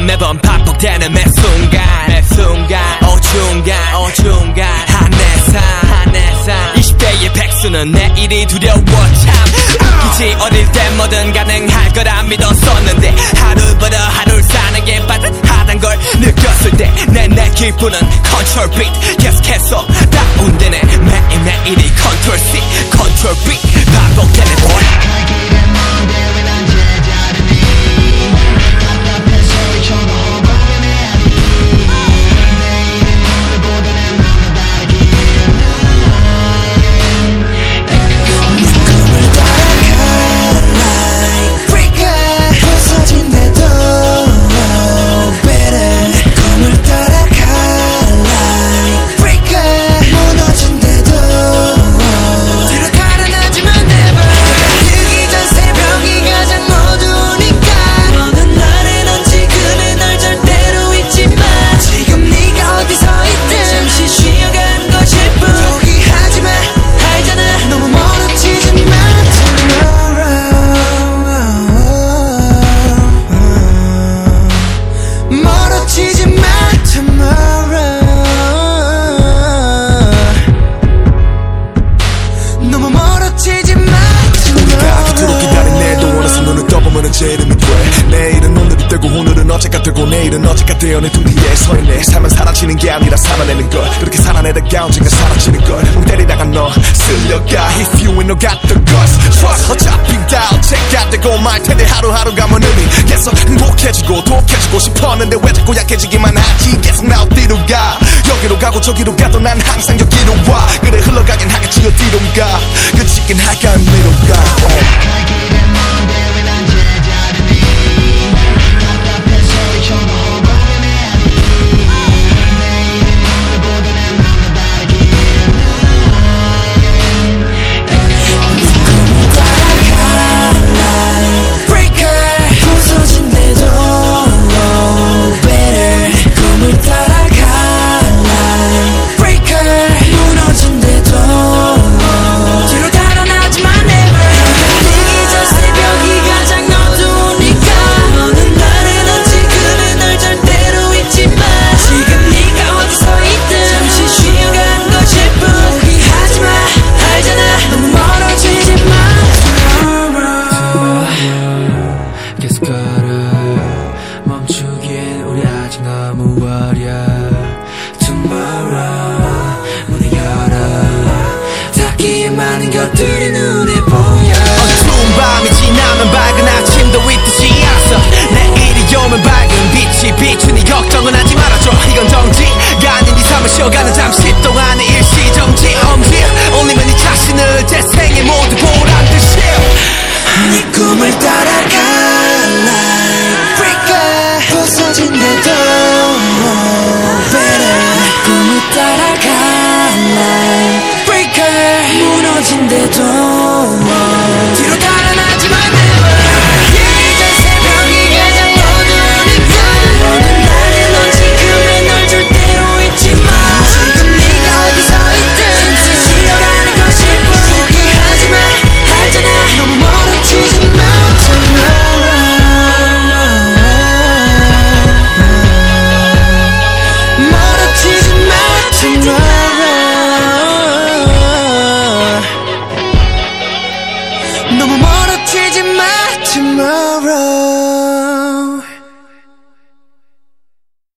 매번 반복되는 매 순간 어중간 한해상 20대의 백수는 내일이 두려워 참 웃기지 어릴 때 뭐든 가능할 거라 믿었었는데 하루보다 하루를 사는 게 빠듯하단 걸 느꼈을 때 내 기분은 컨트롤 비트 계속해서 다운되네 매일매일이 컨트롤 C 컨트롤 B 반복되네 갈 길은 먼데 왜 난 제자리니 답답해 소리쳐도 호흡은 해야지 내일은 오늘보다 내 맘은 다르기 꿈을 따라가 like freaker 부서진대도 better 꿈을 따라가 like freaker 무너진대도 뒤로 달아나지만 never 뜨기 전 새벽이 가장 어두우니까 너는 날 해놓지 그래 널 절대로 잊지 마 지금 네가 어디서 있든 잠시 쉬어가는 것일 뿐 포기하지 마 알잖아 너무 멀어지지 마 멀어지지 마 tomorrow 너무 멀어지지 마 tomorrow 그토록 기다린 내일도 원해서 눈을 떠보면 제 이름이 돼 내일은 오늘이 되고 오늘은 어제가 되고 내일은 어제가 되어 내 두 뒤에 서있네 삶은 사라지는 게 아니라 살아내는 걸 그렇게 살아내다가 언젠가 사라지는 걸 멍 때리다가 너 쓸려가 If you ain't no got the guts Trust 어차피 다 언제가 되고 말 텐데 하루하루 가면 의미겠어 행복해지고 독해지고 싶었는데 왜 자꾸 약해지기만 하지 계속 나 어디로 가 여기로 가고 저기로 가도 난 항상 여기로 와 그래 흘러가긴 하겠지 어디론가 그치긴 할까 어디로 가 갈 길은 먼데 왜 난 제자리니 답답해 소리쳐도 호흡은 해야지 내일은 오늘보다 내 맘은 다르기 꿈을 따라가 like freaker 부서진대도 better 꿈을 따라가 like freaker 무너진대도 뒤로 달아나지만 never 뜨기 전 새벽이 가장 어두우니까 너는 날 해놓지 그래 널 절대로 잊지 마 지금 네가 어디서 있든 잠시 쉬어가는 것일 뿐 포기하지 마 알잖아 너무 멀어지지 마 계속 걸어 멈추기엔 우리 아직 너무 어려 Tomorrow 문을 열어 닿기에 많은 것들이 눈에 보여 어두운 밤이 지나면 밝은 아침도 있듯이 알았어 내일이 오면 밝은 빛이 비추니 걱정은 하지 말아줘 이건 정지가 아닌 네 삶을 쉬어가는 잠시 동안의 일시정지 올리면 네 자신을 제 생에 모두 보란 듯이 네 꿈을 따라가 like freaker 부서진대도 better 꿈을 따라가 like freaker 무너진대도 뒤로 달아나지만 never 뜨기 전 새벽이 가장 어두우니까 너는 날 해놓지 그래 널 절대로 잊지 마 지금 네가 어디서 있든 잠시 쉬어가는 것일 뿐 포기하지 마 알잖아 너무 멀어지지 마 멀어지지 마 tomorrow 너무 멀어지지 마 tomorrow